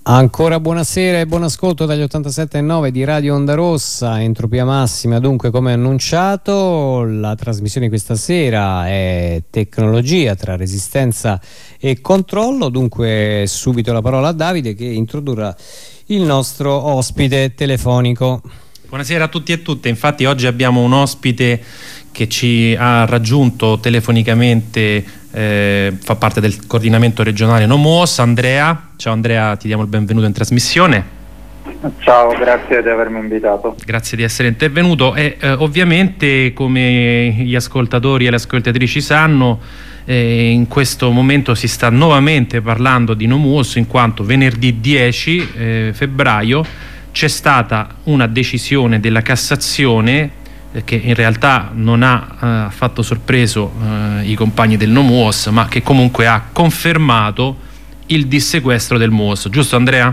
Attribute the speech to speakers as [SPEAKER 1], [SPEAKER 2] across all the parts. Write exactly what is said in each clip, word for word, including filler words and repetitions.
[SPEAKER 1] Ancora buonasera e buon ascolto dagli ottantasette virgola nove di Radio Onda Rossa. Entropia massima, dunque, come annunciato, la trasmissione questa sera è tecnologia tra resistenza e controllo. Dunque subito la parola a Davide, che introdurrà il nostro ospite telefonico.
[SPEAKER 2] Buonasera a tutti e tutte. Infatti oggi abbiamo un ospite che ci ha raggiunto telefonicamente, eh, fa parte del coordinamento regionale NoMuOS, Andrea. Ciao Andrea, ti diamo il benvenuto in trasmissione.
[SPEAKER 3] Ciao, grazie di avermi invitato.
[SPEAKER 2] Grazie di essere intervenuto e eh, ovviamente, come gli ascoltatori e le ascoltatrici sanno, eh, in questo momento si sta nuovamente parlando di NoMuOS, in quanto venerdì dieci eh, febbraio c'è stata una decisione della Cassazione che in realtà non ha affatto eh, sorpreso eh, i compagni del NoMuOS, ma che comunque ha confermato il dissequestro del MuOS, giusto Andrea?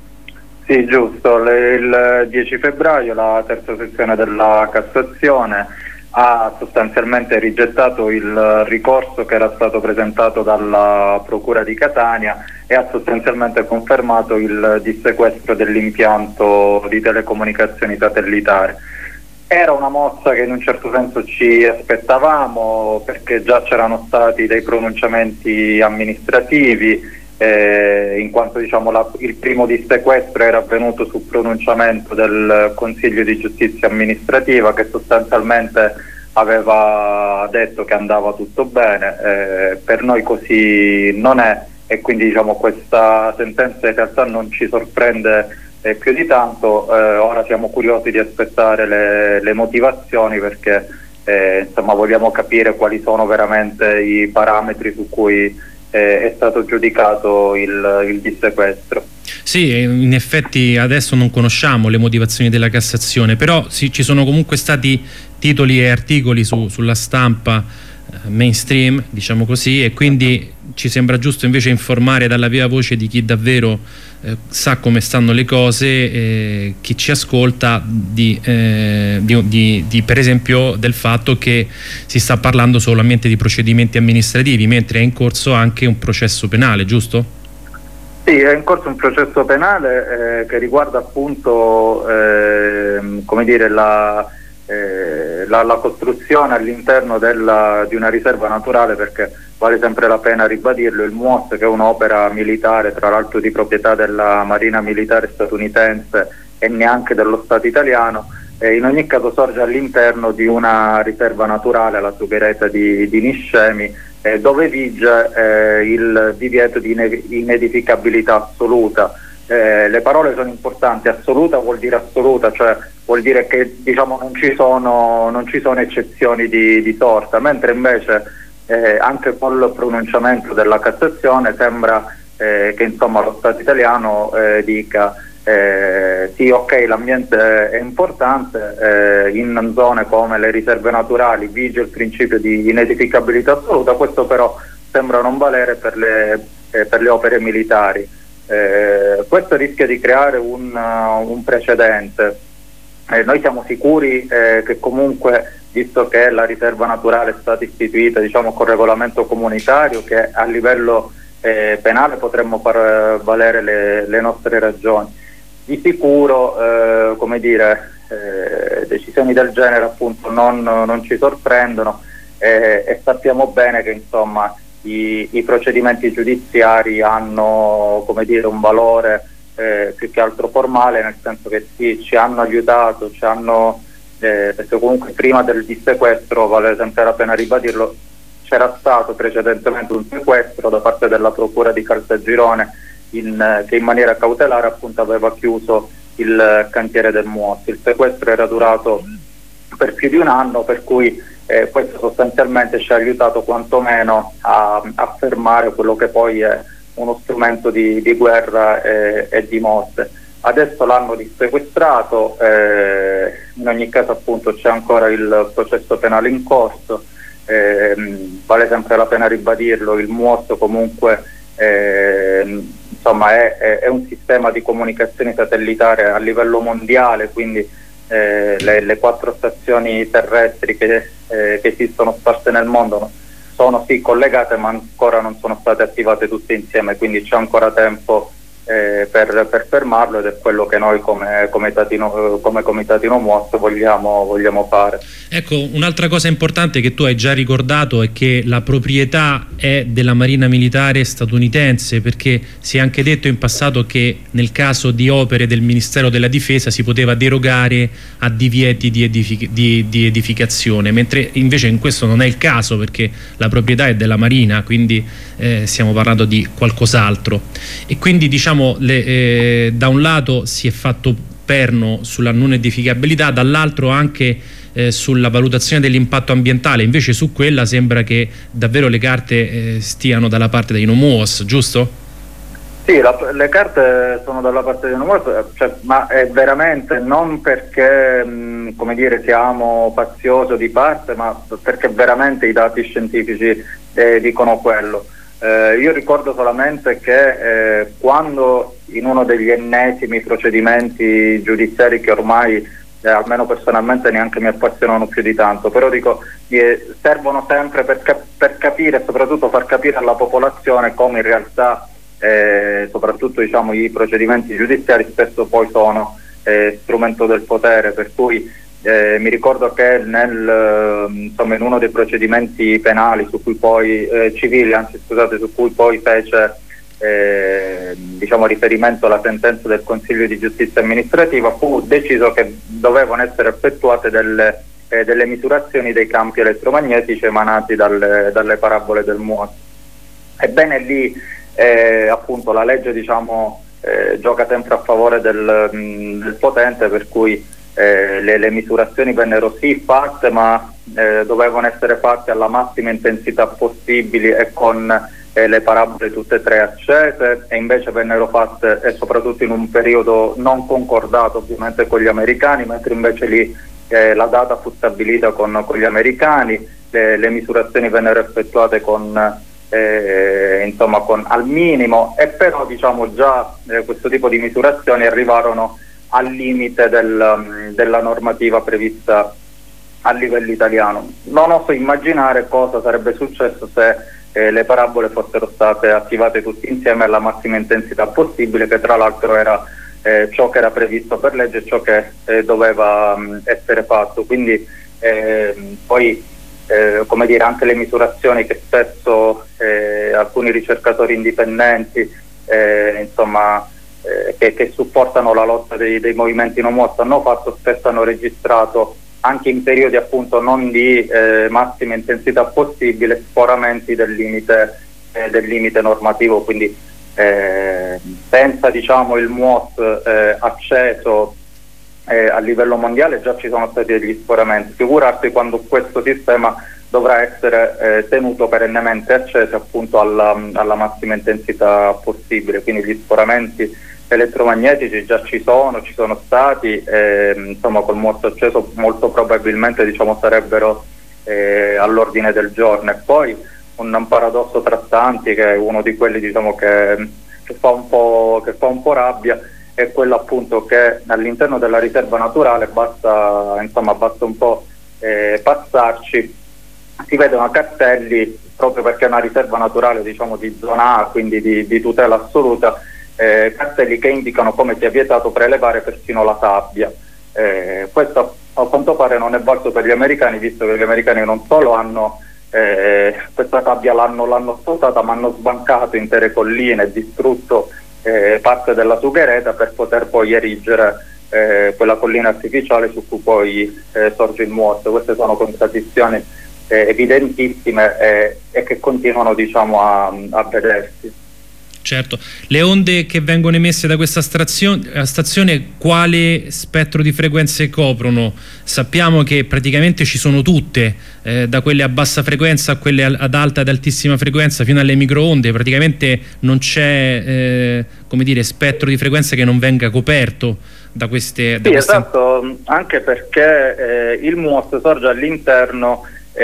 [SPEAKER 3] Sì, giusto. Le, il dieci febbraio la terza sezione della Cassazione ha sostanzialmente rigettato il ricorso che era stato presentato dalla Procura di Catania e ha sostanzialmente confermato il dissequestro dell'impianto di telecomunicazioni satellitare. Era una mossa che in un certo senso ci aspettavamo, perché già c'erano stati dei pronunciamenti amministrativi, eh, in quanto diciamo, la, il primo dissequestro era avvenuto su pronunciamento del Consiglio di Giustizia Amministrativa, che sostanzialmente aveva detto che andava tutto bene. Eh, per noi così non è, e quindi diciamo, questa sentenza in realtà non ci sorprende E più di tanto. Eh, ora siamo curiosi di aspettare le, le motivazioni, perché eh, insomma vogliamo capire quali sono veramente i parametri su cui eh, è stato giudicato il, il dissequestro.
[SPEAKER 2] Sì, in effetti adesso non conosciamo le motivazioni della Cassazione, però sì, ci sono comunque stati titoli e articoli su, sulla stampa eh, mainstream, diciamo così, e quindi ci sembra giusto invece informare dalla viva voce di chi davvero Eh, sa come stanno le cose, eh, chi ci ascolta di, eh, di, di, di per esempio del fatto che si sta parlando solamente di procedimenti amministrativi, mentre è in corso anche un processo penale, giusto?
[SPEAKER 3] Sì, è in corso un processo penale eh, che riguarda appunto eh, come dire la, eh, la, la costruzione all'interno della, di una riserva naturale, perché vale sempre la pena ribadirlo, il MuOS, che è un'opera militare, tra l'altro di proprietà della Marina Militare statunitense e neanche dello Stato italiano, eh, in ogni caso sorge all'interno di una riserva naturale, la Sughereta di, di Niscemi, eh, dove vige eh, il divieto di inedificabilità assoluta. Eh, le parole sono importanti. Assoluta vuol dire assoluta, cioè vuol dire che diciamo, non ci sono, non ci sono eccezioni di, di sorta, mentre invece Eh, anche col pronunciamento della Cassazione sembra eh, che insomma lo Stato italiano eh, dica eh, sì, ok, l'ambiente è importante, eh, in zone come le riserve naturali vige il principio di inedificabilità assoluta. Questo però sembra non valere per le, eh, per le opere militari. Eh, questo rischia di creare un, uh, un precedente. Eh, noi siamo sicuri eh, che comunque, visto che la riserva naturale è stata istituita diciamo con regolamento comunitario, che a livello eh, penale potremmo far eh, valere le, le nostre ragioni. Di sicuro eh, come dire, eh, decisioni del genere appunto non, non ci sorprendono eh, e sappiamo bene che insomma i, i procedimenti giudiziari hanno come dire un valore eh, più che altro formale, nel senso che sì, ci hanno aiutato, ci hanno Eh, perché comunque prima del dissequestro, vale sempre la pena ribadirlo, c'era stato precedentemente un sequestro da parte della Procura di Caltagirone in, eh, che in maniera cautelare appunto aveva chiuso il cantiere del MuOS. Il sequestro era durato per più di un anno, per cui eh, questo sostanzialmente ci ha aiutato quantomeno a, a fermare quello che poi è uno strumento di, di guerra e, e di morte. Adesso l'hanno dissequestrato, eh, in ogni caso appunto c'è ancora il processo penale in corso, eh, vale sempre la pena ribadirlo, il MuOS comunque eh, insomma è, è, è un sistema di comunicazione satellitare a livello mondiale, quindi eh, le, le quattro stazioni terrestri che, eh, che esistono sparse nel mondo sono sì collegate, ma ancora non sono state attivate tutte insieme, quindi c'è ancora tempo eh, per, per fermarlo, ed è quello che noi come Comitatino, come Comitatino M O S vogliamo, vogliamo fare.
[SPEAKER 2] Ecco, un'altra cosa importante che tu hai già ricordato è che la proprietà è della Marina Militare statunitense, perché si è anche detto in passato che nel caso di opere del Ministero della Difesa si poteva derogare a divieti di, edific di, di edificazione, mentre invece in questo non è il caso, perché la proprietà è della Marina, quindi eh, stiamo parlando di qualcos'altro. E quindi diciamo le, eh, da un lato si è fatto perno sulla non edificabilità, dall'altro anche eh, sulla valutazione dell'impatto ambientale. Invece su quella sembra che davvero le carte eh, stiano dalla parte dei NOMUOS, giusto?
[SPEAKER 3] Sì, la, le carte sono dalla parte dei NOMUOS, cioè, ma è veramente non perché mh, come dire, siamo faziosi di parte, ma perché veramente i dati scientifici eh, dicono quello. Eh, io ricordo solamente che eh, quando in uno degli ennesimi procedimenti giudiziari, che ormai eh, almeno personalmente neanche mi appassionano più di tanto, però dico eh, servono sempre per, cap per capire e soprattutto far capire alla popolazione come in realtà eh, soprattutto diciamo i procedimenti giudiziari spesso poi sono eh, strumento del potere, per cui Eh, mi ricordo che nel, eh, insomma, in uno dei procedimenti penali su cui poi eh, civili, anzi scusate, su cui poi fece eh, diciamo riferimento alla sentenza del Consiglio di Giustizia Amministrativa, fu deciso che dovevano essere effettuate delle, eh, delle misurazioni dei campi elettromagnetici emanati dalle, dalle parabole del M U O S. Ebbene lì eh, appunto la legge diciamo eh, gioca sempre a favore del, mh, del potente, per cui Eh, le, le misurazioni vennero sì fatte, ma eh, dovevano essere fatte alla massima intensità possibile e con eh, le parabole tutte e tre accese, e invece vennero fatte e soprattutto in un periodo non concordato ovviamente con gli americani, mentre invece lì eh, la data fu stabilita con, con gli americani, le, le misurazioni vennero effettuate con eh, insomma con al minimo, e però diciamo già eh, questo tipo di misurazioni arrivarono al limite del, della normativa prevista a livello italiano. Non oso immaginare cosa sarebbe successo se eh, le parabole fossero state attivate tutte insieme alla massima intensità possibile, che tra l'altro era eh, ciò che era previsto per legge e ciò che eh, doveva mh, essere fatto. Quindi eh, poi eh, come dire, anche le misurazioni che spesso eh, alcuni ricercatori indipendenti eh, insomma Eh, che, che supportano la lotta dei, dei movimenti no M U O S hanno fatto, spesso hanno registrato anche in periodi appunto non di eh, massima intensità possibile sforamenti del limite, eh, del limite normativo, quindi eh, senza diciamo il M U O S eh, acceso eh, a livello mondiale già ci sono stati degli sforamenti, figurarsi quando questo sistema dovrà essere eh, tenuto perennemente acceso appunto alla, alla massima intensità possibile. Quindi gli sforamenti elettromagnetici già ci sono, ci sono stati, eh, insomma col M U O S acceso molto probabilmente diciamo sarebbero eh, all'ordine del giorno. E poi un, un paradosso tra tanti, che è uno di quelli diciamo che, che, fa un po', che fa un po' rabbia, è quello appunto che all'interno della riserva naturale basta, insomma, basta un po' eh, passarci, si vedono cartelli, proprio perché è una riserva naturale diciamo di zona A, quindi di, di tutela assoluta, eh, cartelli che indicano come sia vietato prelevare persino la sabbia. Eh, questo a quanto pare non è valso per gli americani, visto che gli americani non solo hanno eh, questa sabbia l'hanno l'hanno spostata, ma hanno sbancato intere colline e distrutto eh, parte della sughereta per poter poi erigere eh, quella collina artificiale su cui poi eh, sorge il M U O S. Queste sono contraddizioni Eh, evidentissime eh, e che continuano diciamo a, a vedersi.
[SPEAKER 2] Certo, le onde che vengono emesse da questa stazione quale spettro di frequenze coprono? Sappiamo che praticamente ci sono tutte, eh, da quelle a bassa frequenza a quelle ad alta ed altissima frequenza fino alle microonde, praticamente non c'è eh, come dire, spettro di frequenze che non venga coperto da queste... Da
[SPEAKER 3] sì,
[SPEAKER 2] queste...
[SPEAKER 3] esatto, anche perché eh, il M U O S sorge all'interno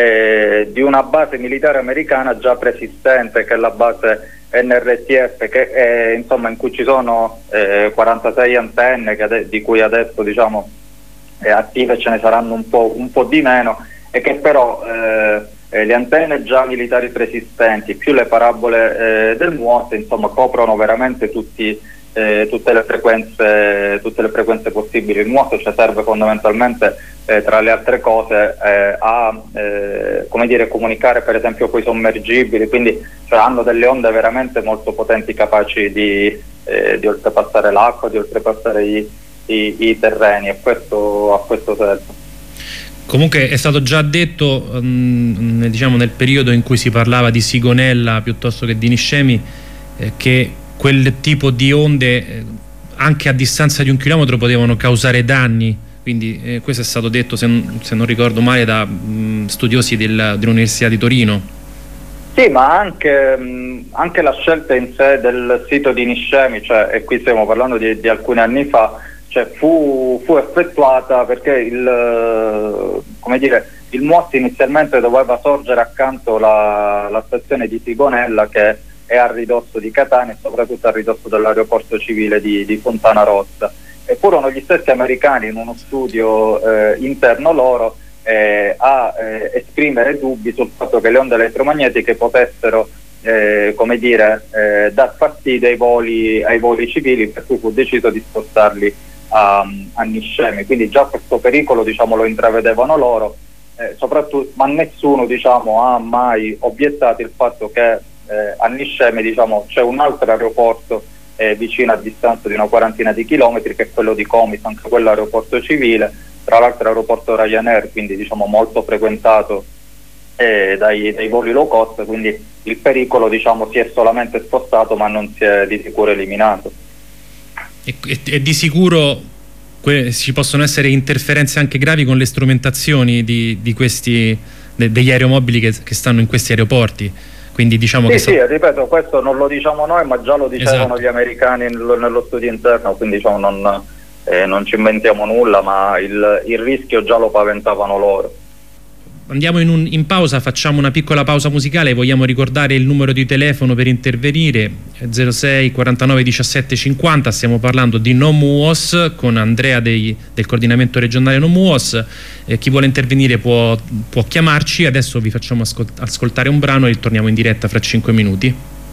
[SPEAKER 3] Eh, di una base militare americana già preesistente, che è la base N R T F, che è, insomma, in cui ci sono eh, quarantasei antenne, che di cui adesso diciamo eh, attive ce ne saranno un po', un po' di meno, e che però eh, eh, le antenne già militari preesistenti più le parabole eh, del M U O S insomma coprono veramente tutti eh, tutte le frequenze tutte le frequenze possibili. Il nuoto ci serve fondamentalmente, eh, tra le altre cose, eh, a eh, come dire, comunicare per esempio con i sommergibili, quindi cioè, hanno delle onde veramente molto potenti, capaci di, eh, di oltrepassare l'acqua, di oltrepassare i, i, i terreni, e questo, a questo serve.
[SPEAKER 2] Comunque è stato già detto, um, diciamo nel periodo in cui si parlava di Sigonella piuttosto che di Niscemi, eh, che quel tipo di onde eh, anche a distanza di un chilometro potevano causare danni, quindi eh, questo è stato detto, se, se non ricordo male, da mh, studiosi del, dell'Università di Torino.
[SPEAKER 3] Sì, ma anche, mh, anche la scelta in sé del sito di Niscemi, cioè, e qui stiamo parlando di, di alcuni anni fa, cioè fu, fu effettuata perché il, come dire, il M U O S inizialmente doveva sorgere accanto la, la stazione di Sigonella, che è a ridosso di Catania e soprattutto a ridosso dell'aeroporto civile di, di Fontana Rossa, e furono gli stessi americani in uno studio eh, interno loro eh, a eh, esprimere dubbi sul fatto che le onde elettromagnetiche potessero eh, come dire, eh, dar fastidio ai voli, ai voli civili, per cui fu deciso di spostarli a, a Niscemi. Quindi già questo pericolo, diciamo, lo intravedevano loro, eh, soprattutto, ma nessuno, diciamo, ha mai obiettato il fatto che eh, a Niscemi, diciamo, c'è un altro aeroporto eh, vicino, a distanza di una quarantina di chilometri, che è quello di Comiso, anche quello aeroporto civile, tra l'altro aeroporto Ryanair, quindi diciamo molto frequentato eh, dai, dai voli low cost, quindi il pericolo, diciamo, si è solamente spostato ma non si è di sicuro eliminato.
[SPEAKER 2] E, e, e di sicuro que ci possono essere interferenze anche gravi con le strumentazioni di, di questi, de degli aeromobili che, che stanno in questi aeroporti. Quindi diciamo
[SPEAKER 3] sì,
[SPEAKER 2] che
[SPEAKER 3] sì, ripeto, questo non lo diciamo noi, ma già lo dicevano
[SPEAKER 2] esatto.
[SPEAKER 3] gli americani nello, nello studio interno, quindi diciamo non, eh, non ci inventiamo nulla, ma il, il rischio già lo paventavano loro.
[SPEAKER 2] Andiamo in, un, in pausa, facciamo una piccola pausa musicale. Vogliamo ricordare il numero di telefono per intervenire, zero sei quarantanove diciassette cinquanta. Stiamo parlando di No M U O S con Andrea dei, del coordinamento regionale No M U O S. Eh, chi vuole intervenire può, può chiamarci. Adesso vi facciamo ascolt ascoltare un brano e torniamo in diretta fra cinque minuti.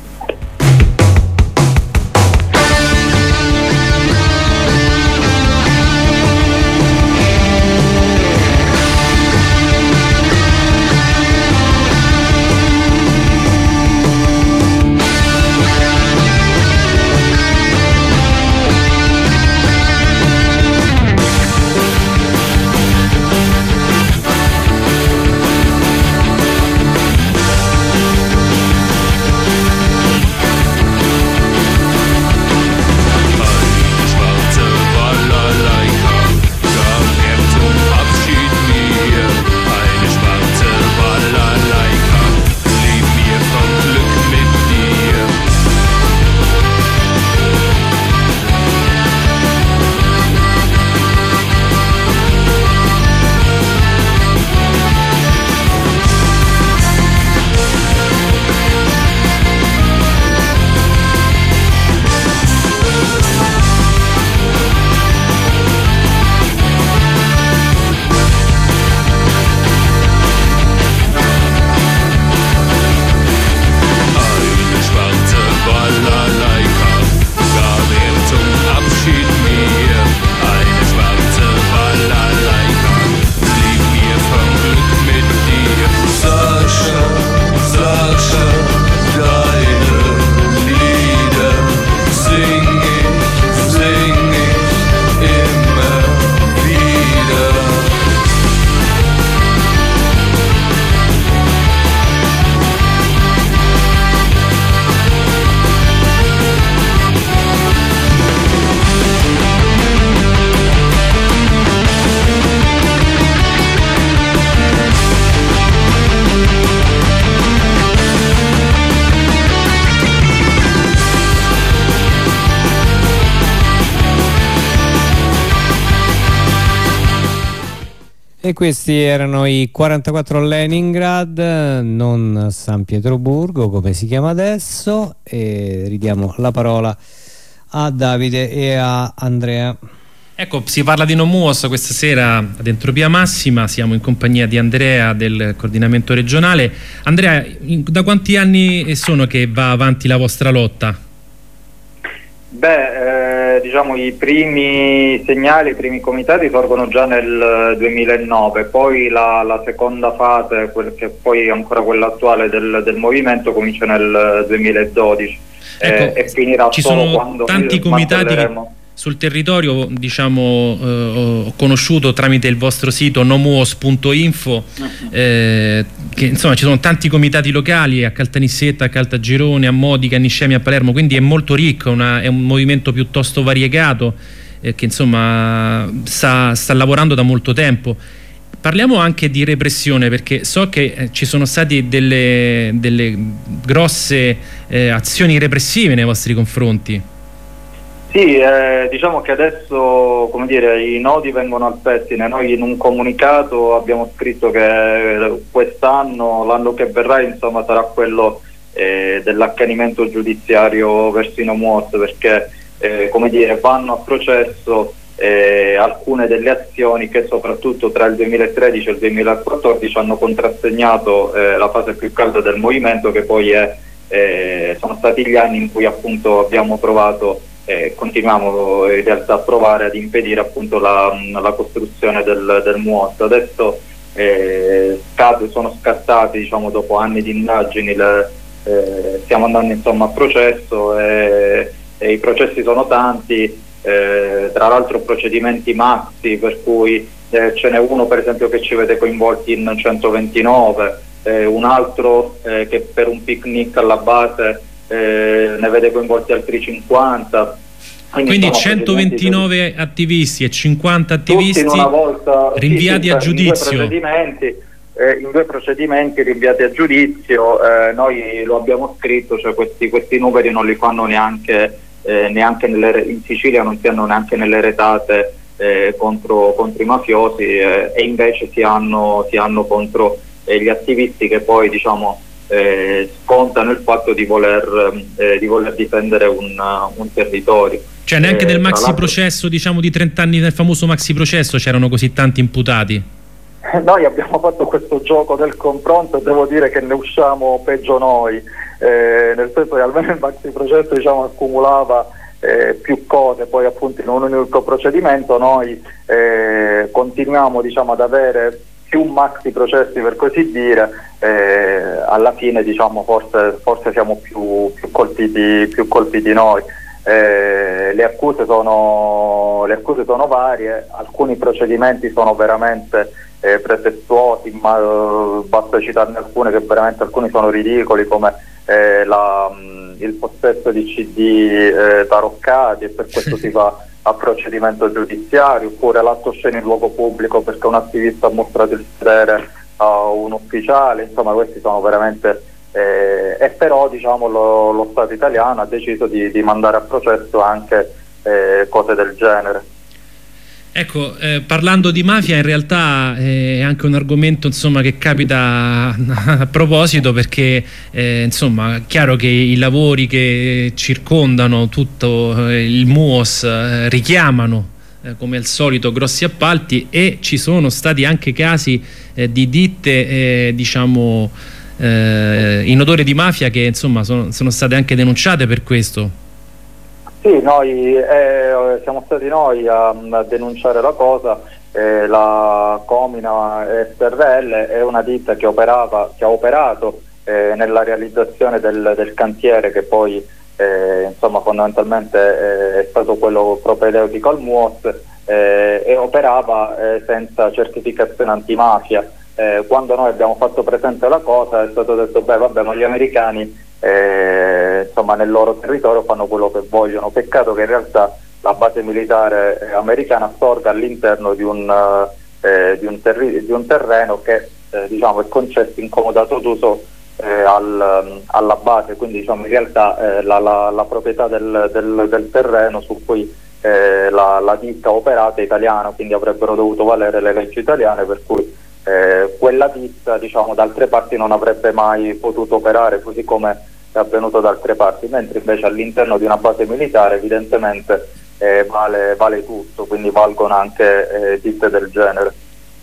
[SPEAKER 1] E questi erano i quarantaquattro Leningrad, non San Pietroburgo come si chiama adesso, e ridiamo la parola a Davide e a Andrea.
[SPEAKER 2] Ecco, si parla di No M U O S questa sera ad Entropia Massima, siamo in compagnia di Andrea del coordinamento regionale. Andrea, da quanti anni sono che va avanti la vostra lotta?
[SPEAKER 3] Beh, eh, diciamo i primi segnali, i primi comitati sorgono già nel duemilanove, poi la, la seconda fase, quel che poi è ancora quella attuale del, del movimento, comincia nel duemiladodici.
[SPEAKER 2] Ecco,
[SPEAKER 3] eh, e finirà
[SPEAKER 2] ci
[SPEAKER 3] solo
[SPEAKER 2] sono
[SPEAKER 3] quando
[SPEAKER 2] tanti comitati che sul territorio, diciamo, eh, ho conosciuto tramite il vostro sito nomuos punto info, eh, che insomma ci sono tanti comitati locali a Caltanissetta, a Caltagirone, a Modica, a Niscemi, a Palermo, quindi è molto ricco, una, è un movimento piuttosto variegato, eh, che insomma sta, sta lavorando da molto tempo. Parliamo anche di repressione, perché so che eh, ci sono state delle, delle grosse eh, azioni repressive nei vostri confronti.
[SPEAKER 3] Sì, eh, diciamo che adesso, come dire, i nodi vengono al pettine. Noi in un comunicato abbiamo scritto che quest'anno, l'anno che verrà, insomma, sarà quello eh, dell'accanimento giudiziario verso i Nomuos, perché eh, come dire, vanno a processo eh, alcune delle azioni che soprattutto tra il duemilatredici e il duemilaquattordici hanno contrassegnato eh, la fase più calda del movimento, che poi è, eh, sono stati gli anni in cui appunto abbiamo provato e continuiamo in realtà a provare ad impedire appunto la, la costruzione del, del M U O S. Adesso eh, sono scattati, diciamo, dopo anni di indagini, le, eh, stiamo andando insomma a processo e, e i processi sono tanti, eh, tra l'altro procedimenti maxi, per cui eh, ce n'è uno per esempio che ci vede coinvolti in centoventinove, eh, un altro eh, che per un picnic alla base Eh, ne vede coinvolti altri cinquanta.
[SPEAKER 2] Quindi, Quindi centoventinove attivisti e cinquanta attivisti
[SPEAKER 3] in una volta,
[SPEAKER 2] rinviati
[SPEAKER 3] sì, sì,
[SPEAKER 2] a giudizio.
[SPEAKER 3] In due procedimenti, eh, in due procedimenti rinviati a giudizio. Eh, noi lo abbiamo scritto, cioè questi, questi numeri non li fanno neanche, eh, neanche nelle, in Sicilia non si hanno neanche nelle retate eh, contro, contro i mafiosi, eh, e invece si hanno, si hanno contro eh, gli attivisti che poi, diciamo, Eh, scontano il fatto di voler, eh, di voler difendere un, uh, un territorio.
[SPEAKER 2] Cioè neanche eh, del maxi processo, diciamo di trenta anni, del famoso maxi processo, c'erano così tanti imputati?
[SPEAKER 3] Eh, noi abbiamo fatto questo gioco del confronto e devo dire che ne usciamo peggio noi, eh, nel senso che almeno il maxi processo, diciamo, accumulava eh, più cose, poi appunto in un unico procedimento noi eh, continuiamo, diciamo, ad avere più maxi processi, per così dire. Eh, alla fine, diciamo, forse, forse siamo più, più colpiti più colpiti noi. Eh, le accuse sono le accuse sono varie, alcuni procedimenti sono veramente eh, pretestuosi, ma eh, basta citarne alcune che veramente alcuni sono ridicoli, come eh, la, mh, il possesso di C D eh, taroccati, e per questo si fa a procedimento giudiziario, oppure l'atto osceno in luogo pubblico perché un attivista ha mostrato il sedere a un ufficiale. Insomma, questi sono veramente eh, e però, diciamo, lo, lo Stato italiano ha deciso di, di mandare a processo anche eh, cose del genere.
[SPEAKER 2] Ecco, eh, parlando di mafia, in realtà è anche un argomento, insomma, che capita a proposito, perché eh, insomma, è chiaro che i lavori che circondano tutto eh, il M U O S eh, richiamano eh, come al solito grossi appalti, e ci sono stati anche casi eh, di ditte eh, diciamo eh, in odore di mafia che insomma sono, sono state anche denunciate per questo.
[SPEAKER 3] Sì, noi eh, siamo stati noi a, a denunciare la cosa. Eh, la Comina S R L è una ditta che operava, che ha operato eh, nella realizzazione del, del cantiere, che poi eh, insomma fondamentalmente eh, è stato quello propedeutico al M U O S, eh, e operava eh, senza certificazione antimafia. Eh, quando noi abbiamo fatto presente la cosa è stato detto: beh, vabbè, ma gli americani Eh, insomma nel loro territorio fanno quello che vogliono. Peccato che in realtà la base militare eh, americana sorga all'interno di un, eh, di, un di un terreno che eh, diciamo è concesso in comodato d'uso eh, al, alla base, quindi diciamo in realtà eh, la, la, la proprietà del, del, del terreno su cui eh, la, la ditta operata è italiana, quindi avrebbero dovuto valere le leggi italiane, per cui eh, quella ditta, diciamo, da altre parti non avrebbe mai potuto operare, così come è avvenuto da altre parti, mentre invece all'interno di una base militare evidentemente eh, vale, vale tutto, quindi valgono anche eh, ditte del genere.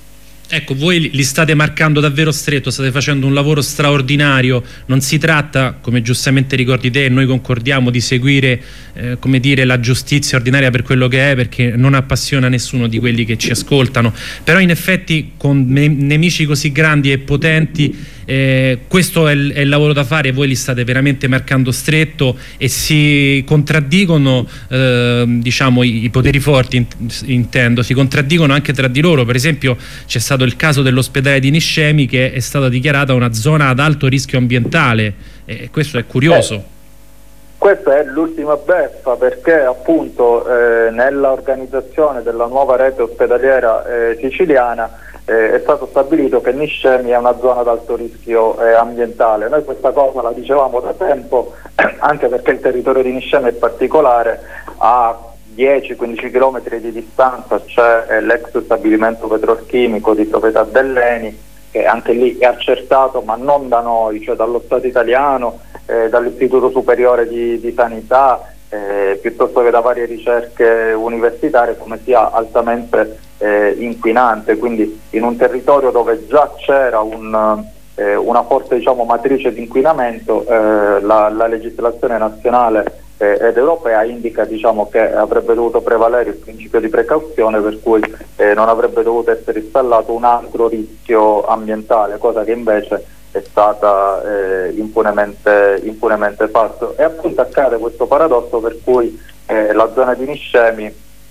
[SPEAKER 2] Ecco, voi li state marcando davvero stretto, state facendo un lavoro straordinario, non si tratta, come giustamente ricordi te, e noi concordiamo, di seguire eh, come dire, la giustizia ordinaria per quello che è, perché non appassiona nessuno di quelli che ci ascoltano, però in effetti con ne nemici così grandi e potenti eh, questo è il, è il lavoro da fare, voi li state veramente marcando stretto e si contraddicono eh, diciamo i, i poteri forti, in, intendo, si contraddicono anche tra di loro. Per esempio c'è stato il caso dell'ospedale di Niscemi, che è stata dichiarata una zona ad alto rischio ambientale, e questo è curioso.
[SPEAKER 3] Eh, questa è l'ultima beffa, perché appunto eh, nella organizzazione della nuova rete ospedaliera eh, siciliana eh, è stato stabilito che Niscemi è una zona ad alto rischio eh, ambientale. Noi questa cosa la dicevamo da tempo, anche perché il territorio di Niscemi è particolare, ha dieci quindici chilometri di distanza c'è eh, l'ex stabilimento petrolchimico di proprietà dell'Eni, che anche lì è accertato, ma non da noi, cioè dallo Stato italiano, eh, dall'Istituto Superiore di, di Sanità, eh, piuttosto che da varie ricerche universitarie, come sia altamente eh, inquinante. Quindi in un territorio dove già c'era un, eh, una forte, diciamo, matrice di inquinamento, eh, la, la legislazione nazionale ed europea indica, diciamo, che avrebbe dovuto prevalere il principio di precauzione, per cui eh, non avrebbe dovuto essere installato un altro rischio ambientale, cosa che invece è stata eh, impunemente, impunemente fatto. E appunto accade questo paradosso per cui eh, la zona di Niscemi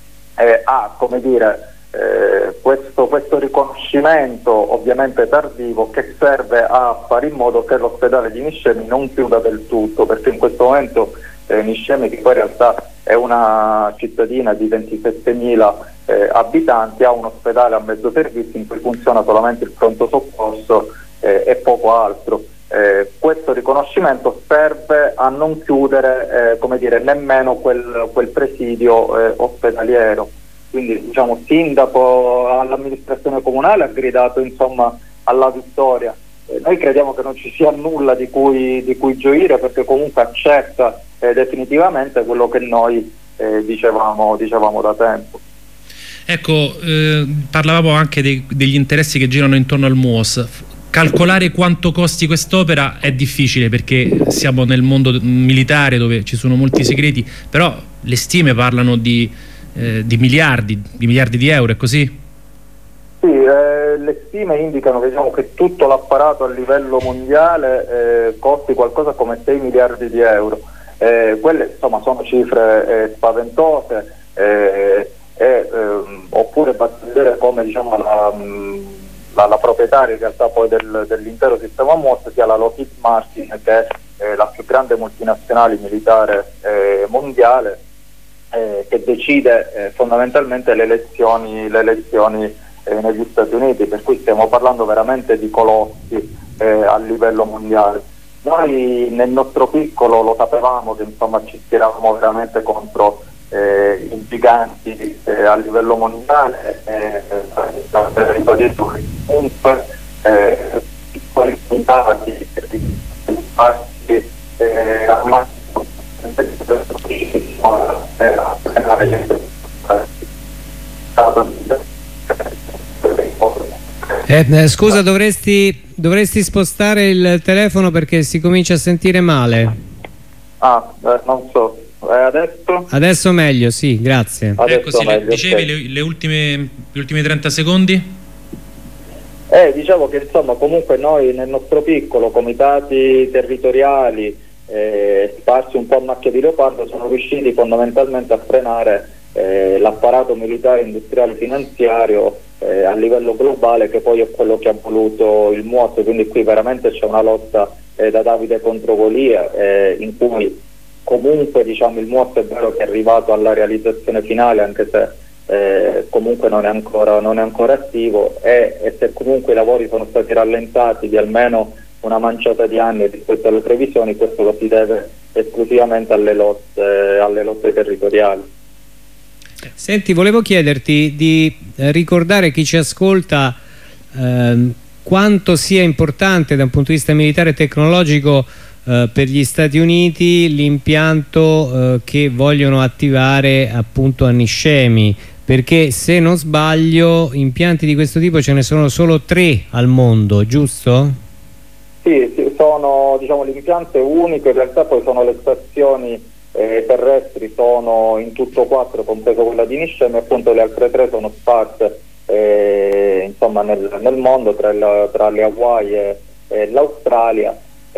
[SPEAKER 3] eh, ha, come dire, eh, questo, questo riconoscimento ovviamente tardivo, che serve a fare in modo che l'ospedale di Niscemi non chiuda del tutto, perché in questo momento Eh, Niscemi, che poi in realtà è una cittadina di ventisettemila eh, abitanti, ha un ospedale a mezzo servizio in cui funziona solamente il pronto soccorso eh, e poco altro. Eh, questo riconoscimento serve a non chiudere eh, come dire, nemmeno quel, quel presidio eh, ospedaliero. Quindi, diciamo, il sindaco all'amministrazione comunale ha gridato, insomma, alla vittoria. Eh, noi crediamo che non ci sia nulla di cui, di cui gioire, perché comunque accetta Eh, definitivamente quello che noi eh, dicevamo, dicevamo da tempo.
[SPEAKER 2] Ecco, eh, parlavamo anche dei, degli interessi che girano intorno al M U O S. Calcolare quanto costi quest'opera è difficile, perché siamo nel mondo militare dove ci sono molti segreti, però le stime parlano di, eh, di miliardi, di miliardi di euro, è così?
[SPEAKER 3] Sì, eh, le stime indicano che, diciamo, che tutto l'apparato a livello mondiale eh, costi qualcosa come sei miliardi di euro. Eh, quelle, insomma, sono cifre eh, spaventose, eh, eh, ehm, oppure basta vedere come, diciamo, la, la, la proprietaria in realtà poi del, dell'intero sistema M U O S sia la Lockheed Martin, che è eh, la più grande multinazionale militare eh, mondiale, eh, che decide eh, fondamentalmente le elezioni, le elezioni eh, negli Stati Uniti, per cui stiamo parlando veramente di colossi eh, a livello mondiale. Noi nel nostro piccolo lo sapevamo che, insomma, ci tiravamo veramente contro eh, i giganti eh, a livello mondiale, eh, eh, comunque eh, piccoli stati di eh, al massimo
[SPEAKER 1] Eh, eh, scusa, dovresti, dovresti spostare il telefono perché si comincia a sentire male.
[SPEAKER 3] Ah, eh, non so. Eh, adesso?
[SPEAKER 1] Adesso meglio, sì, grazie.
[SPEAKER 3] Adesso
[SPEAKER 2] ecco, sì,
[SPEAKER 3] meglio,
[SPEAKER 2] le, dicevi
[SPEAKER 3] okay.
[SPEAKER 2] le, le, ultime, gli ultimi trenta secondi?
[SPEAKER 3] Eh, dicevo che, insomma, comunque noi nel nostro piccolo, comitati territoriali eh, sparsi un po' a macchia di leopardo, sono riusciti fondamentalmente a frenare eh, l'apparato militare, industriale, finanziario Eh, a livello globale, che poi è quello che ha voluto il M U O S. Quindi qui veramente c'è una lotta eh, da Davide contro Golia, eh, in cui comunque, diciamo, il M U O S è vero che è arrivato alla realizzazione finale, anche se eh, comunque non è ancora, non è ancora attivo, e, e se comunque i lavori sono stati rallentati di almeno una manciata di anni rispetto alle previsioni, questo lo si deve esclusivamente alle lotte, alle lotte territoriali.
[SPEAKER 1] Senti, volevo chiederti di eh, ricordare chi ci ascolta eh, quanto sia importante da un punto di vista militare e tecnologico eh, per gli Stati Uniti l'impianto eh, che vogliono attivare appunto a Niscemi, perché se non sbaglio impianti di questo tipo ce ne sono solo tre al mondo, giusto?
[SPEAKER 3] Sì, sì, sono, diciamo, l'impianto è unico, in realtà poi sono le stazioni eh, terrestri, sono in tutto quattro, compreso quella di Niscemi, e appunto le altre tre sono sparse eh, insomma nel, nel mondo, tra, il, tra le Hawaii e, e l'Australia.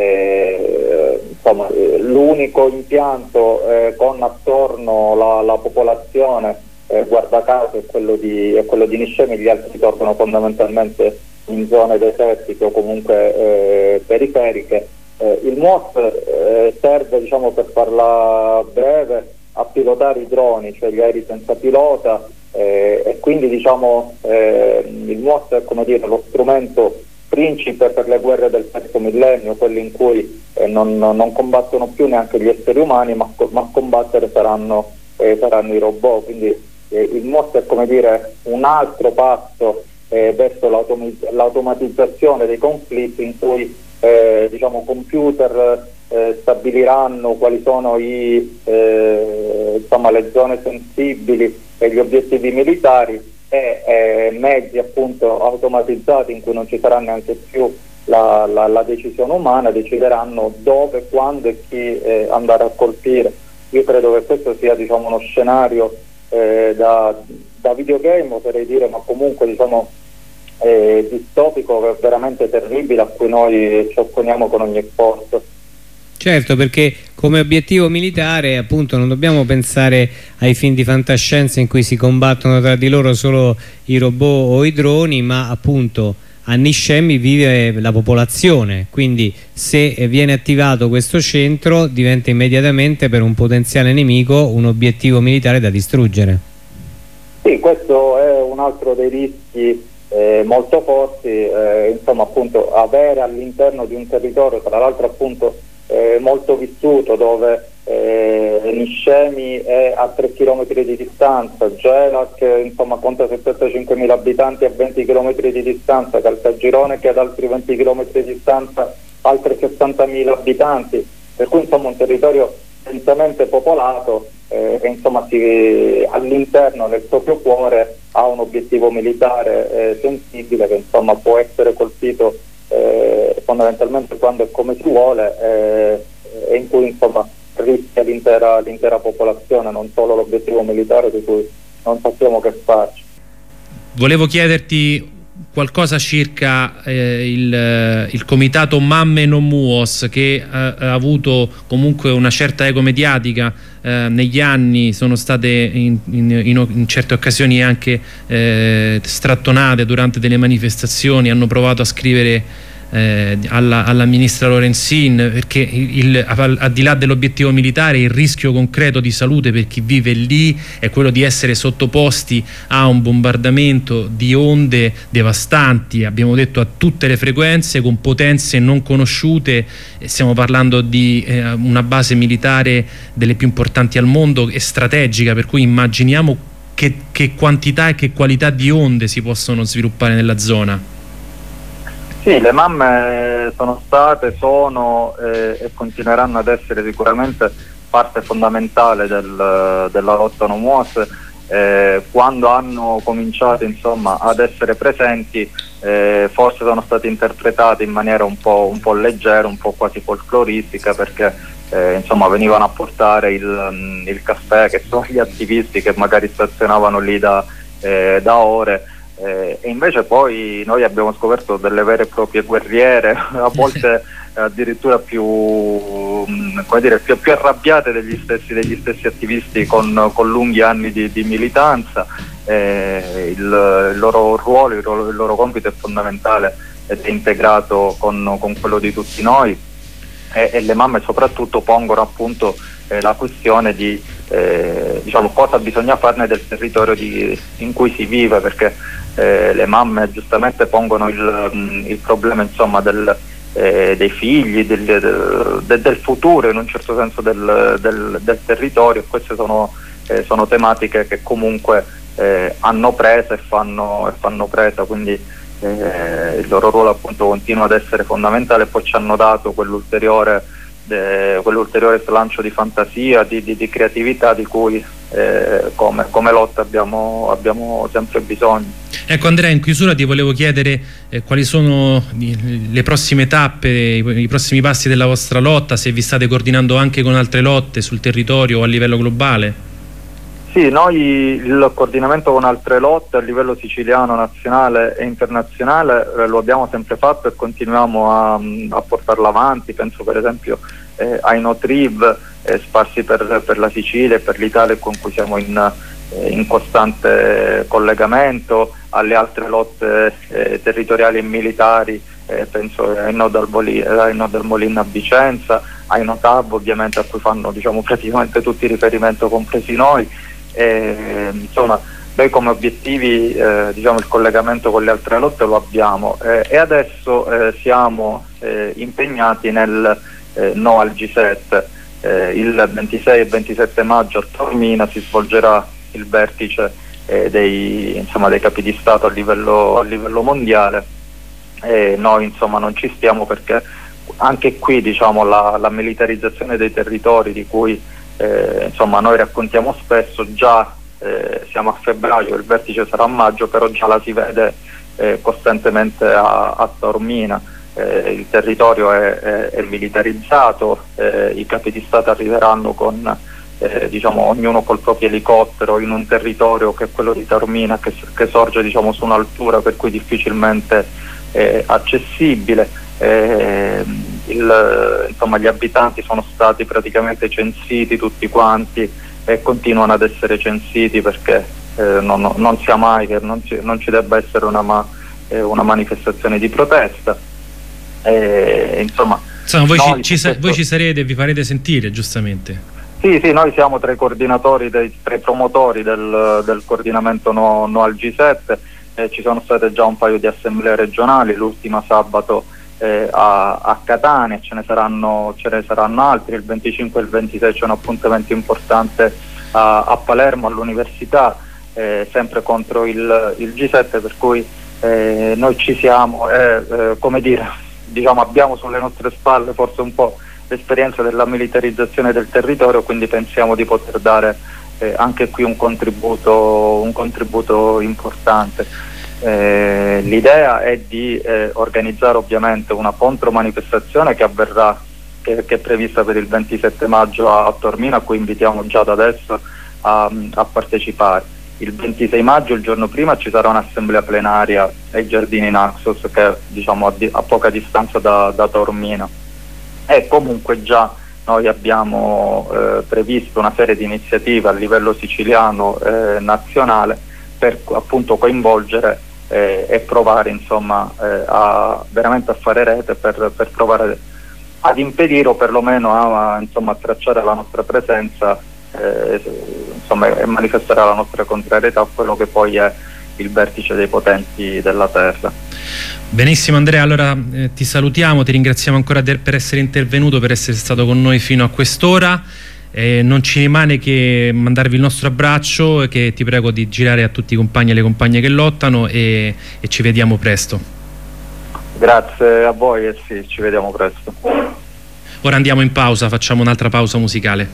[SPEAKER 3] Eh, insomma, l'unico impianto eh, con attorno la, la popolazione, eh, guarda caso, è quello di, è quello di Niscemi, gli altri tornano fondamentalmente in zone desertiche o comunque eh, periferiche. Eh, il M U O S eh, serve, diciamo, per farla breve, a pilotare i droni, cioè gli aerei senza pilota, eh, e quindi, diciamo, eh, il M U O S è, come dire, lo strumento principe per le guerre del terzo millennio, quelle in cui eh, non, non combattono più neanche gli esseri umani, ma, ma combattere saranno, eh, saranno i robot. Quindi eh, il M U O S è, come dire, un altro passo eh, verso l'automatizzazione dei conflitti, in cui eh, diciamo, computer eh, stabiliranno quali sono i, eh, insomma, le zone sensibili e gli obiettivi militari, e eh, mezzi appunto automatizzati, in cui non ci sarà neanche più la, la, la decisione umana, decideranno dove, quando e chi eh, andare a colpire. Io credo che questo sia, diciamo, uno scenario eh, da, da videogame, oserei dire, ma comunque, diciamo, eh, distopico, veramente terribile, a cui noi ci opponiamo con ogni sforzo.
[SPEAKER 1] Certo, perché come obiettivo militare, appunto, non dobbiamo pensare ai film di fantascienza in cui si combattono tra di loro solo i robot o i droni, ma appunto a Niscemi vive la popolazione, quindi se viene attivato questo centro diventa immediatamente per un potenziale nemico un obiettivo militare da distruggere. Sì, questo è un altro dei rischi eh, molto forti, eh, insomma, appunto, avere all'interno di un territorio, tra l'altro appunto Eh, molto vissuto, dove eh, Niscemi è a tre chilometri di distanza, Gelac insomma conta settantacinquemila abitanti a venti chilometri di distanza, Caltagirone che ad altri venti chilometri di distanza altri sessantamila abitanti, per cui insomma un territorio densamente popolato eh, che insomma all'interno del proprio cuore ha un obiettivo militare eh, sensibile, che insomma può essere colpito Eh, fondamentalmente quando e come si vuole, eh, e in cui insomma rischia l'intera, l'intera popolazione, non solo l'obiettivo militare, di cui non sappiamo che farci.
[SPEAKER 2] Volevo chiederti qualcosa circa eh, il, il comitato Mamme non M U O S, che ha, ha avuto comunque una certa eco mediatica eh, negli anni, sono state in, in, in, in certe occasioni anche eh, strattonate durante delle manifestazioni, hanno provato a scrivere Eh, alla, alla ministra Lorenzin, perché il, il, al, al di là dell'obiettivo militare, il rischio concreto di salute per chi vive lì è quello di essere sottoposti a un bombardamento di onde devastanti, abbiamo detto a tutte le frequenze, con potenze non conosciute. Stiamo parlando di eh, una base militare delle più importanti al mondo e strategica, per cui immaginiamo che, che quantità e che qualità di onde si possono sviluppare nella zona.
[SPEAKER 3] Sì, le mamme sono state, sono eh, e continueranno ad essere sicuramente parte fondamentale del, della lotta non M U O S. Eh, quando hanno cominciato insomma ad essere presenti, eh, forse sono state interpretate in maniera un po', un po' leggera, un po' quasi folcloristica, perché eh, insomma venivano a portare il, il caffè, che sono gli attivisti che magari stazionavano lì da, eh, da ore. Eh, e invece poi noi abbiamo scoperto delle vere e proprie guerriere, a volte addirittura più, come dire, più, più arrabbiate degli stessi, degli stessi attivisti con, con lunghi anni di, di militanza. Eh, il, il loro ruolo, il loro, il loro compito è fondamentale ed è integrato con, con quello di tutti noi, e, e le mamme soprattutto pongono appunto eh, la questione di eh, diciamo cosa bisogna farne del territorio di, in cui si vive, perché Eh, le mamme giustamente pongono il, il problema insomma del, eh, dei figli, del, del, del futuro in un certo senso del, del, del territorio. Queste sono, eh, sono tematiche che comunque eh, hanno presa e fanno, e fanno presa, quindi eh, il loro ruolo appunto continua ad essere fondamentale. Poi ci hanno dato quell'ulteriore, eh, quell'ulteriore slancio di fantasia, di, di, di creatività di cui eh, come, come lotta abbiamo, abbiamo sempre bisogno.
[SPEAKER 2] Ecco Andrea, in chiusura ti volevo chiedere eh, quali sono le prossime tappe, i, i prossimi passi della vostra lotta, se vi state coordinando anche con altre lotte sul territorio o a livello globale.
[SPEAKER 3] Sì, noi il coordinamento con altre lotte a livello siciliano, nazionale e internazionale eh, lo abbiamo sempre fatto e continuiamo a, a portarlo avanti. Penso per esempio eh, ai no-triv eh, sparsi per, per la Sicilia e per l'Italia, con cui siamo in, eh, in costante collegamento, alle altre lotte eh, territoriali e militari, eh, penso ai no del Molin a Vicenza, ai no-tab ovviamente, a cui fanno diciamo praticamente tutti riferimento, compresi noi. E, insomma, noi come obiettivi eh, diciamo il collegamento con le altre lotte lo abbiamo, eh, e adesso eh, siamo eh, impegnati nel eh, no al G sette. Eh, il ventisei e ventisette maggio a Taormina si svolgerà il vertice eh, dei, insomma, dei capi di Stato a livello, a livello mondiale, e noi insomma non ci stiamo, perché anche qui diciamo la, la militarizzazione dei territori di cui Eh, insomma noi raccontiamo spesso, già eh, siamo a febbraio, il vertice sarà a maggio, però già la si vede eh, costantemente a, a Taormina. Eh, il territorio è, è, è militarizzato, eh, i capi di Stato arriveranno con eh, diciamo ognuno col proprio elicottero in un territorio che è quello di Taormina, che, che sorge diciamo su un'altura per cui difficilmente eh, accessibile. Eh, il, insomma gli abitanti sono stati praticamente censiti tutti quanti e continuano ad essere censiti, perché eh, non, non sia mai che non ci, non ci debba essere una, ma, eh, una manifestazione di protesta. Eh, insomma,
[SPEAKER 2] insomma voi, ci, ci sa, voi ci sarete e vi farete sentire, giustamente.
[SPEAKER 3] Sì, sì, noi siamo tra i coordinatori, dei, tra i promotori del, del coordinamento no, no al G sette. Eh, ci sono state già un paio di assemblee regionali, l'ultima sabato Eh, a, a Catania, ce ne saranno ce ne saranno altri, il venticinque e il ventisei c'è un appuntamento importante a, a Palermo all'università, eh, sempre contro il, il G sette, per cui eh, noi ci siamo e eh, eh, come dire, diciamo abbiamo sulle nostre spalle forse un po' l'esperienza della militarizzazione del territorio, quindi pensiamo di poter dare eh, anche qui un contributo un contributo importante. Eh, l'idea è di eh, organizzare ovviamente una contromanifestazione che avverrà, che, che è prevista per il ventisette maggio a, a Taormina, a cui invitiamo già da adesso a, a partecipare. Il ventisei maggio, il giorno prima, ci sarà un'assemblea plenaria ai giardini Naxos, che è diciamo a, di, a poca distanza da, da Taormina, e comunque già noi abbiamo eh, previsto una serie di iniziative a livello siciliano e eh, nazionale per appunto coinvolgere Eh, e provare insomma eh, a veramente a fare rete per, per provare ad impedire, o perlomeno a, a, insomma, a tracciare la nostra presenza eh, insomma, e manifestare la nostra contrarietà a quello che poi è il vertice dei potenti della terra.
[SPEAKER 2] Benissimo Andrea, allora eh, ti salutiamo, ti ringraziamo ancora de- per essere intervenuto, per essere stato con noi fino a quest'ora. Eh, non ci rimane che mandarvi il nostro abbraccio, e che ti prego di girare a tutti i compagni e le compagne che lottano, e, e ci vediamo presto.
[SPEAKER 3] Grazie a voi e sì, ci vediamo presto.
[SPEAKER 2] Ora andiamo in pausa, facciamo un'altra pausa musicale.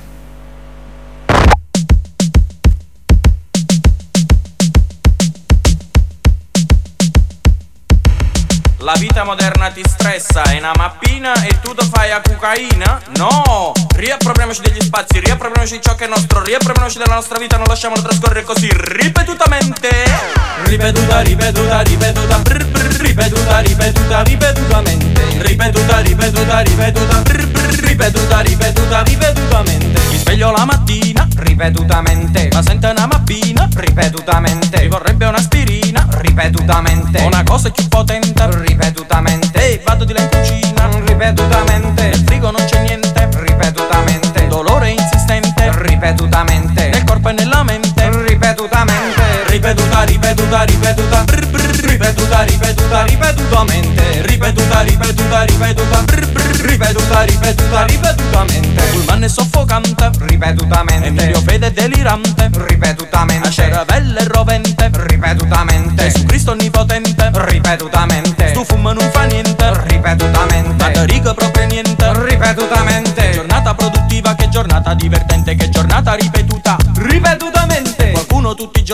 [SPEAKER 4] La vita moderna ti stressa, è una mappina e tu ti fai a cocaina? No! Riappropriamoci degli spazi, riappropriamoci di ciò che è nostro, riappropriamoci della nostra vita, non lasciamolo trascorrere così ripetutamente. Ripetuta, ripetuta, ripetuta, brr, brr, ripetuta, ripetuta, ripetutamente. Ripetuta, ripetuta, ripetuta, brr, brr, ripetuta, ripetuta, ripetutamente. Mi sveglio la mattina, ripetutamente. Ma sento una mappina, ripetutamente. Mi vorrebbe un'aspirina, ripetutamente. Una cosa più potente, ripetutamente. Ehi, vado di là in cucina, ripetutamente. Nel frigo non c'è niente, ripetutamente. Un dolore insistente, ripetutamente. Nel corpo e nella mente, ripetutamente. Ripetuta, ripetuta, ripetuta, brr, brr, ripetuta, ripetuta, ripetutamente. Ripetuta, ripetuta, ripetuta, brr, brr, ripetuta, ripetuta, ripetutamente. Pullman è soffocante, ripetutamente. Emilio Fede è delirante, ripetutamente. Cervelle rovente, ripetutamente. Gesù Cristo onnipotente, ripetutamente. Stu fumo non fa niente, ripetutamente. Madarigo proprio niente, ripetutamente. Giornata produttiva, che giornata divertente, che giornata ripetuta, ripetuta.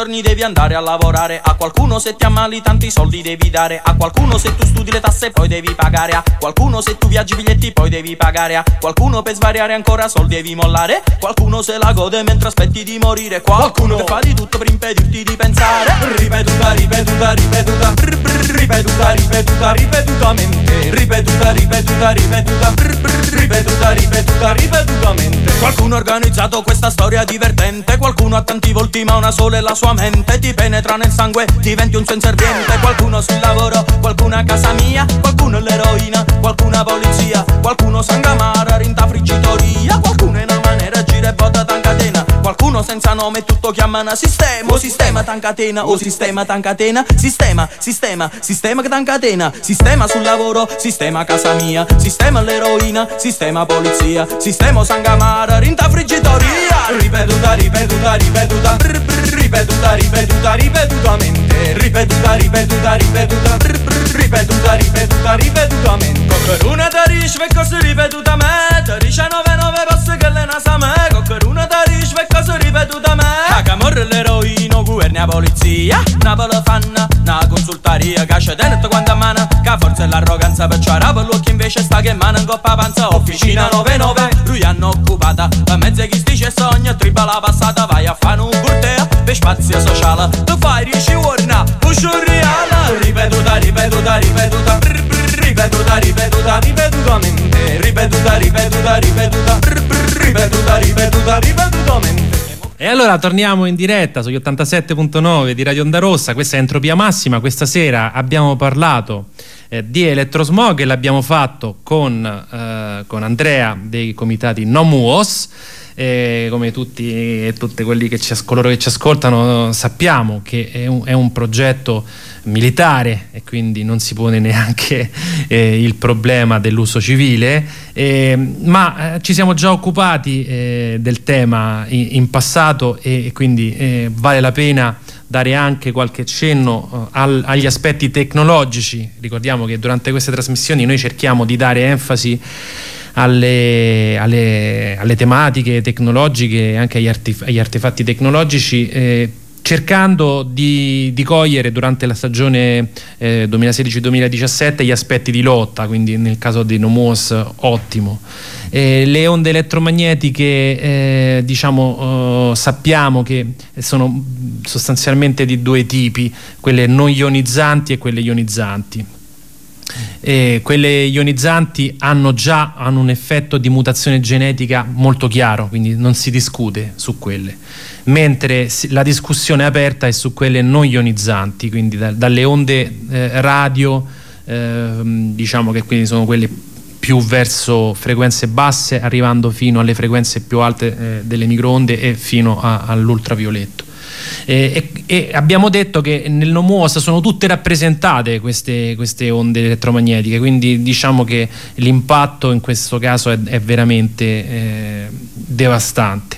[SPEAKER 4] giorni devi andare a lavorare. A qualcuno se ti ammali tanti soldi devi dare. A qualcuno se tu studi le tasse poi devi pagare. A qualcuno se tu viaggi biglietti poi devi pagare. A qualcuno per svariare ancora soldi devi mollare. Qualcuno se la gode mentre aspetti di morire. Qualcuno che fa di tutto per impedirti di pensare. Ripetuta, ripetuta, ripetuta, ripetuta, ripetuta, ripetutamente. Ripetuta, ripetuta, ripetuta, ripetuta, ripetuta, ripetutamente. Qualcuno ha organizzato questa storia divertente. Qualcuno ha tanti volti ma una sola è la sua mente. Ti penetra nel sangue, diventi un senserviente. Qualcuno sul lavoro, qualcuno a casa mia. Qualcuno è l'eroina, qualcuno a polizia. Qualcuno sangamara, rinta friggitoria. Qualcuno in una maniera gira e bota tancatena. Qualcuno senza nome e tutto chiamano sistema. O sistema tancatena, o sistema tancatena. Sistema, sistema, sistema che tancatena. Sistema sul lavoro, sistema a casa mia. Sistema l'eroina, sistema polizia. Sistema sangamara, rinta friggitoria. Ripetuta, ripetuta, ripetuta, ripetuta, ripetuta, ripetutamente. Ripetuta, ripetuta, ripetuta, ripetuta, ripetuta, ripetutamente. Coccheruna tarisce e cose ripetutamente. Tarisce nove nove posse che le nasa me. Coccheruna tarisce e cose ripetutamente. A camorre l'eroino, governi a polizia. Napoli fanno, na consultaria. Che c'è dentro quando a mano, che forza e l'arroganza per ciarà per l'occhio invece sta che mano in coppa panza. Officina nove nove, lui hanno occupata. A mezzo chi stice sogno, tribala passata. Vai a fare un corteo per spazio sociale. Tu fai riesci urna, uscio reale. Ripetuta, ripetuta, ripetuta, ripetuta, ripetuta, ripetutamente. Ripetuta, ripetuta, ripetuta, ripetuta, ripetuta, ripetutamente.
[SPEAKER 2] E allora torniamo in diretta sugli ottantasette punto nove di Radio Onda Rossa. Questa è Entropia Massima. Questa sera abbiamo parlato eh, di elettrosmog e l'abbiamo fatto con, eh, con Andrea dei comitati NOMUOS. E come tutti e tutte quelli che ci, coloro che ci ascoltano sappiamo che è un, è un progetto militare e quindi non si pone neanche eh, il problema dell'uso civile, eh, ma eh, ci siamo già occupati eh, del tema in, in passato e, e quindi eh, vale la pena dare anche qualche cenno eh, al, agli aspetti tecnologici. Ricordiamo che durante queste trasmissioni noi cerchiamo di dare enfasi Alle, alle, alle tematiche tecnologiche e anche agli, artef- agli artefatti tecnologici, eh, cercando di, di cogliere durante la stagione eh, duemilasedici duemiladiciassette gli aspetti di lotta, quindi nel caso di NOMUOS ottimo. Eh, le onde elettromagnetiche eh, diciamo eh, sappiamo che sono sostanzialmente di due tipi, quelle non ionizzanti e quelle ionizzanti. Eh, quelle ionizzanti hanno già hanno un effetto di mutazione genetica molto chiaro, quindi non si discute su quelle, mentre la discussione aperta è su quelle non ionizzanti, quindi da, dalle onde eh, radio eh, diciamo che quindi sono quelle più verso frequenze basse, arrivando fino alle frequenze più alte eh, delle microonde e fino a, all'ultravioletto. E, e, e abbiamo detto che nel NOMUOS sono tutte rappresentate queste, queste onde elettromagnetiche, quindi diciamo che l'impatto in questo caso è, è veramente eh, devastante.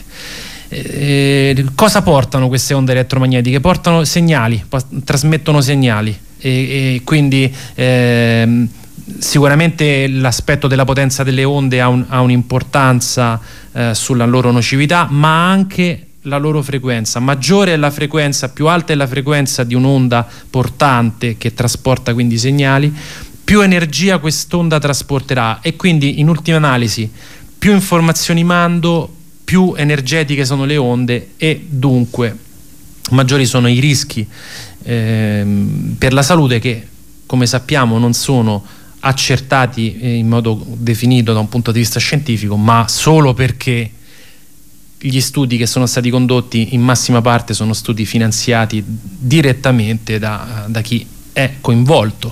[SPEAKER 2] Eh, cosa portano queste onde elettromagnetiche? Portano segnali, trasmettono segnali e, e quindi eh, sicuramente l'aspetto della potenza delle onde ha, un, ha un'importanza eh, sulla loro nocività, ma anche la loro frequenza. Maggiore è la frequenza, più alta è la frequenza di un'onda portante che trasporta quindi segnali, più energia quest'onda trasporterà e quindi in ultima analisi più informazioni mando, più energetiche sono le onde e dunque maggiori sono i rischi ehm, per la salute, che come sappiamo non sono accertati in modo definito da un punto di vista scientifico, ma solo perché gli studi che sono stati condotti in massima parte sono studi finanziati direttamente da, da chi è coinvolto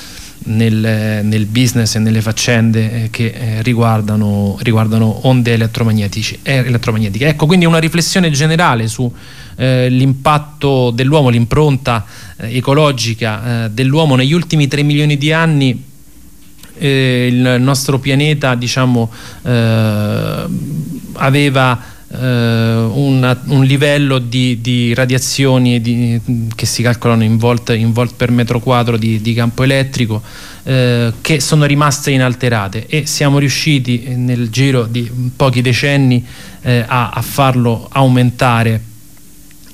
[SPEAKER 2] nel, nel business e nelle faccende che riguardano, riguardano onde elettromagnetici, eh, elettromagnetiche. Ecco, quindi una riflessione generale su eh, l'impatto dell'uomo, l'impronta eh, ecologica eh, dell'uomo negli ultimi tre milioni di anni. Eh, il nostro pianeta diciamo eh, aveva Uh, una, un livello di, di radiazioni di, che si calcolano in volt, in volt per metro quadro di, di campo elettrico uh, che sono rimaste inalterate e siamo riusciti nel giro di pochi decenni uh, a, a farlo aumentare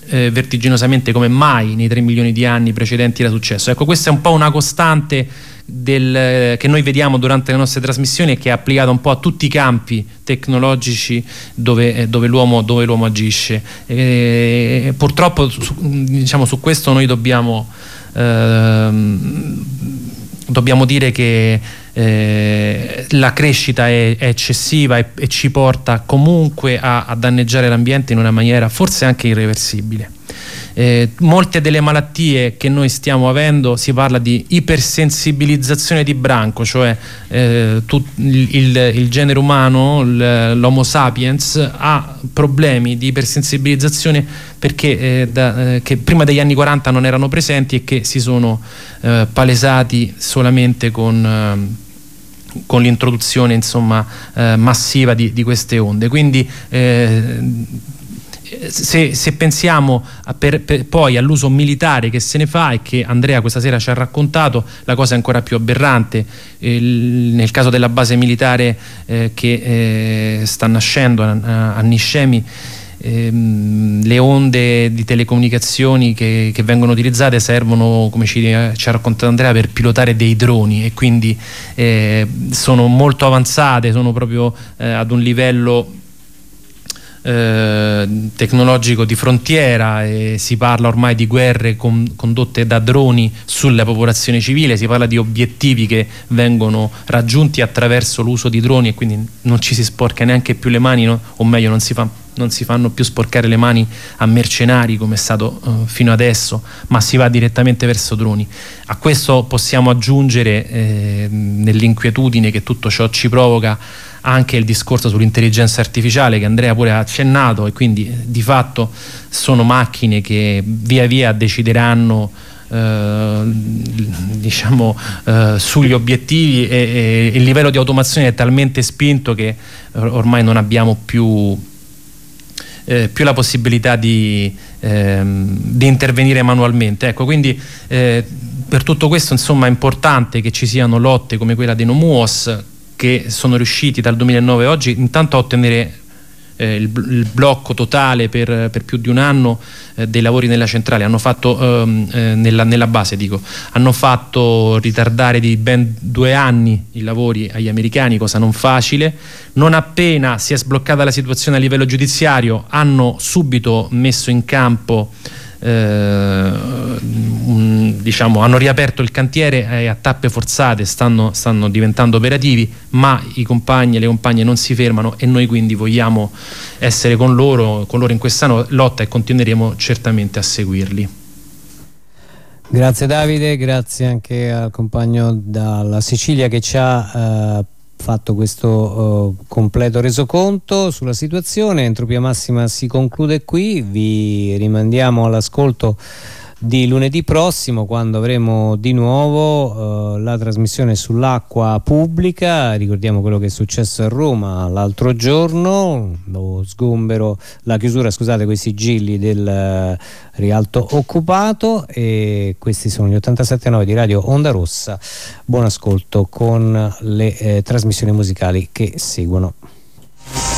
[SPEAKER 2] eh, vertiginosamente come mai nei tre milioni di anni precedenti era successo. Ecco, questa è un po' una costante del, che noi vediamo durante le nostre trasmissioni e che è applicata un po' a tutti i campi tecnologici dove, eh, dove l'uomo dove l'uomo agisce. E, purtroppo su, diciamo, su questo noi dobbiamo ehm, dobbiamo dire che eh, la crescita è, è eccessiva e, e ci porta comunque a, a danneggiare l'ambiente in una maniera forse anche irreversibile. Eh, molte delle malattie che noi stiamo avendo, si parla di ipersensibilizzazione di branco, cioè eh, tut, il, il, il genere umano, l'Homo sapiens, ha problemi di ipersensibilizzazione perché eh, da, eh, che prima degli anni quaranta non erano presenti e che si sono eh, palesati solamente con eh, con l'introduzione insomma eh, massiva di, di queste onde. Quindi eh, Se, se pensiamo a per, per, poi all'uso militare che se ne fa e che Andrea questa sera ci ha raccontato, la cosa è ancora più aberrante. Eh, nel caso della base militare eh, che eh, sta nascendo a, a Niscemi, ehm, le onde di telecomunicazioni che, che vengono utilizzate servono, come ci, ci ha raccontato Andrea, per pilotare dei droni, e quindi eh, sono molto avanzate, sono proprio eh, ad un livello Eh, tecnologico di frontiera, e si parla ormai di guerre con, condotte da droni sulla popolazione civile, si parla di obiettivi che vengono raggiunti attraverso l'uso di droni, e quindi non ci si sporca neanche più le mani, no? O meglio non si, fa, non si fanno più sporcare le mani a mercenari come è stato uh, fino adesso, ma si va direttamente verso droni. A questo possiamo aggiungere eh, nell'inquietudine che tutto ciò ci provoca anche il discorso sull'intelligenza artificiale che Andrea pure ha accennato, e quindi di fatto sono macchine che via via decideranno eh, diciamo eh, sugli obiettivi, e, e il livello di automazione è talmente spinto che ormai non abbiamo più eh, più la possibilità di, ehm, di intervenire manualmente. Ecco, quindi eh, per tutto questo insomma è importante che ci siano lotte come quella dei NOMUOS, che sono riusciti dal duemilanove a oggi intanto a ottenere eh, il, il blocco totale per, per più di un anno eh, dei lavori nella centrale. Hanno fatto ehm, eh, nella, nella base dico hanno fatto ritardare di ben due anni i lavori agli americani, cosa non facile. Non appena si è sbloccata la situazione a livello giudiziario, hanno subito messo in campo Eh, un, diciamo hanno riaperto il cantiere e a tappe forzate stanno, stanno diventando operativi, ma i compagni e le compagne non si fermano, e noi quindi vogliamo essere con loro, con loro in questa no, lotta, e continueremo certamente a seguirli.
[SPEAKER 1] Grazie Davide, grazie anche al compagno dalla Sicilia che ci ha eh, fatto questo uh, completo resoconto sulla situazione. Entropia Massima si conclude qui, vi rimandiamo all'ascolto di lunedì prossimo, quando avremo di nuovo uh, la trasmissione sull'acqua pubblica. Ricordiamo quello che è successo a Roma l'altro giorno, lo sgombero, la chiusura scusate con i sigilli del uh, Rialto occupato. E questi sono gli ottantasette virgola nove di Radio Onda Rossa. Buon ascolto con le eh, trasmissioni musicali che seguono.